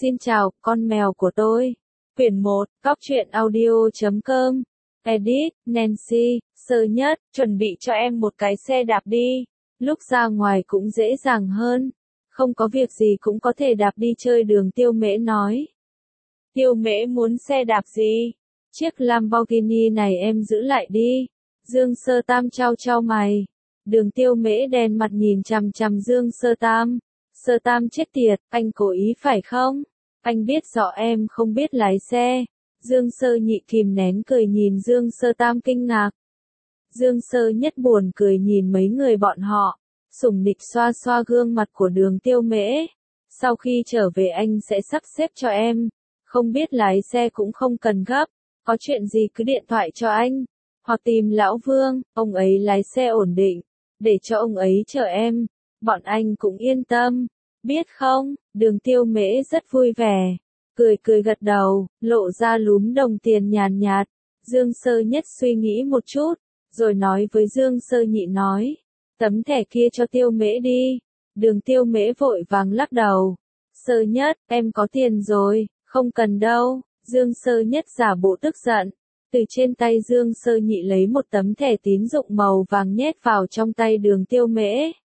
Xin chào, con mèo của tôi. Quyển 1, Cóc truyện audio.com. Edit, Nancy, sơ nhất, chuẩn bị cho em một cái xe đạp đi. Lúc ra ngoài cũng dễ dàng hơn. Không có việc gì cũng có thể đạp đi chơi đường Tiêu Mễ nói. Tiêu Mễ muốn xe đạp gì? Chiếc Lamborghini này em giữ lại đi. Dương Sơ Tam trao trao mày. Đường Tiêu Mễ đen mặt nhìn chằm chằm Dương Sơ Tam. Sơ Tam chết tiệt, anh cố ý phải không? Anh biết rõ em không biết lái xe. Dương Sơ Nhị kìm nén cười nhìn Dương Sơ Tam kinh ngạc. Dương Sơ Nhất buồn cười nhìn mấy người bọn họ. Sủng nịch xoa xoa gương mặt của đường Tiêu Mễ. Sau khi trở về anh sẽ sắp xếp cho em. Không biết lái xe cũng không cần gấp. Có chuyện gì cứ điện thoại cho anh. Hoặc tìm Lão Vương, ông ấy lái xe ổn định. Để cho ông ấy chở em. Bọn anh cũng yên tâm. Biết không, đường Tiêu Mễ rất vui vẻ. Cười gật đầu, lộ ra lúm đồng tiền nhàn nhạt. Dương Sơ Nhất suy nghĩ một chút, rồi nói với Dương Sơ Nhị nói. Tấm thẻ kia cho Tiêu Mễ đi. Đường Tiêu Mễ vội vàng lắc đầu. Sơ Nhất, em có tiền rồi, không cần đâu. Dương Sơ Nhất giả bộ tức giận. Từ trên tay Dương Sơ Nhị lấy một tấm thẻ tín dụng màu vàng nhét vào trong tay đường Tiêu Mễ.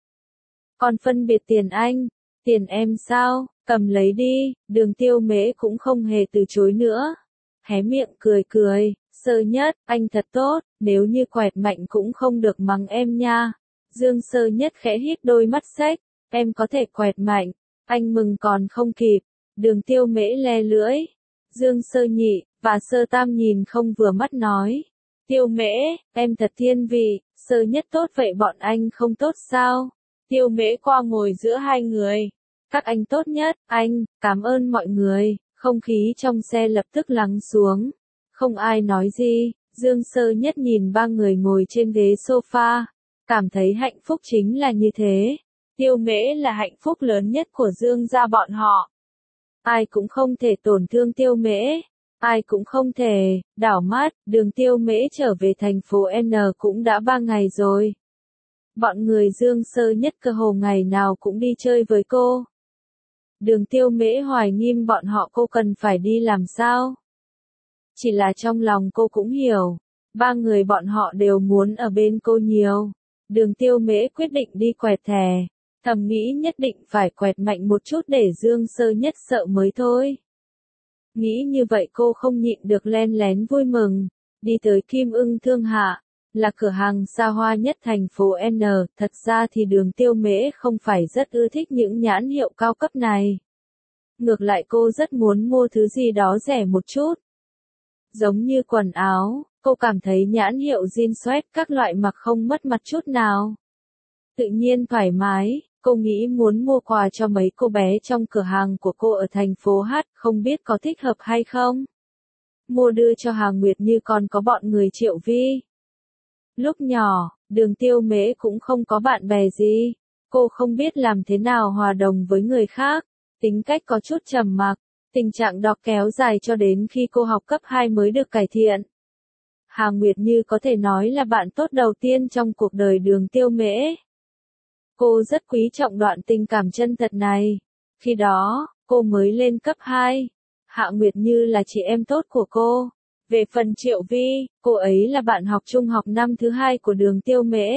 Còn phân biệt tiền anh, tiền em sao, cầm lấy đi, đường Tiêu Mễ cũng không hề từ chối nữa. Hé miệng cười, Sơ Nhất, anh thật tốt, nếu như quẹt mạnh cũng không được mắng em nha. Dương Sơ Nhất khẽ híp đôi mắt xếch, em có thể quẹt mạnh, anh mừng còn không kịp. Đường Tiêu Mễ le lưỡi. Dương Sơ Nhị và Sơ Tam nhìn không vừa mắt nói. Tiêu Mễ, em thật thiên vị, Sơ Nhất tốt vậy bọn anh không tốt sao? Tiêu Mễ qua ngồi giữa hai người. Các anh tốt nhất, anh, cảm ơn mọi người. Không khí trong xe lập tức lắng xuống. Không ai nói gì, Dương Sơ Nhất nhìn ba người ngồi trên ghế sofa. Cảm thấy hạnh phúc chính là như thế. Tiêu Mễ là hạnh phúc lớn nhất của Dương gia bọn họ. Ai cũng không thể tổn thương Tiêu Mễ. Ai cũng không thể, đảo mắt, đường Tiêu Mễ trở về thành phố N cũng đã 3 ngày rồi. Bọn người Dương Sơ Nhất cơ hồ ngày nào cũng đi chơi với cô. Đường Tiêu Mễ hoài nghi bọn họ cô cần phải đi làm sao? Chỉ là trong lòng cô cũng hiểu, ba người bọn họ đều muốn ở bên cô nhiều. Đường Tiêu Mễ quyết định đi quẹt thẻ, thầm nghĩ nhất định phải quẹt mạnh một chút để Dương Sơ Nhất sợ mới thôi. Nghĩ như vậy cô không nhịn được len lén vui mừng, đi tới Kim Ưng Thương Hạ. Là cửa hàng xa hoa nhất thành phố N, thật ra thì đường Tiêu Mễ không phải rất ưa thích những nhãn hiệu cao cấp này. Ngược lại cô rất muốn mua thứ gì đó rẻ một chút. Giống như quần áo, cô cảm thấy nhãn hiệu jean sweat các loại mặc không mất mặt chút nào. Tự nhiên thoải mái, cô nghĩ muốn mua quà cho mấy cô bé trong cửa hàng của cô ở thành phố H, không biết có thích hợp hay không. Mua đưa cho Hà Nguyệt Như còn có bọn người Triệu Vi. Lúc nhỏ, đường Tiêu Mễ cũng không có bạn bè gì. Cô không biết làm thế nào hòa đồng với người khác. Tính cách có chút trầm mặc. Tình trạng đó kéo dài cho đến khi cô học cấp 2 mới được cải thiện. Hà Nguyệt Như có thể nói là bạn tốt đầu tiên trong cuộc đời đường Tiêu Mễ. Cô rất quý trọng đoạn tình cảm chân thật này. Khi đó, cô mới lên cấp 2. Hạ Nguyệt Như là chị em tốt của cô. Về phần Triệu Vi, cô ấy là bạn học trung học năm thứ 2 của đường Tiêu Mễ.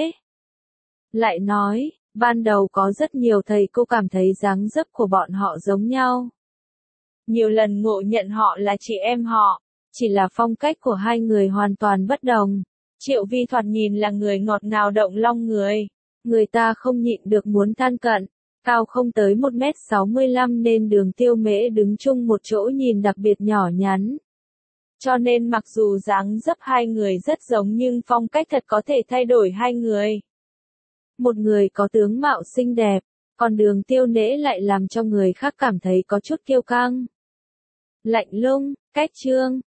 Lại nói, ban đầu có rất nhiều thầy cô cảm thấy dáng dấp của bọn họ giống nhau. Nhiều lần ngộ nhận họ là chị em họ, chỉ là phong cách của hai người hoàn toàn bất đồng. Triệu Vi thoạt nhìn là người ngọt ngào động lòng người. Người ta không nhịn được muốn thân cận. Cao không tới 1m65 nên đường Tiêu Mễ đứng chung một chỗ nhìn đặc biệt nhỏ nhắn. Cho nên mặc dù dáng dấp hai người rất giống nhưng phong cách thật có thể thay đổi hai người. Một người có tướng mạo xinh đẹp, còn đường Tiêu Mễ lại làm cho người khác cảm thấy có chút kiêu căng. Lạnh lùng, cách trương,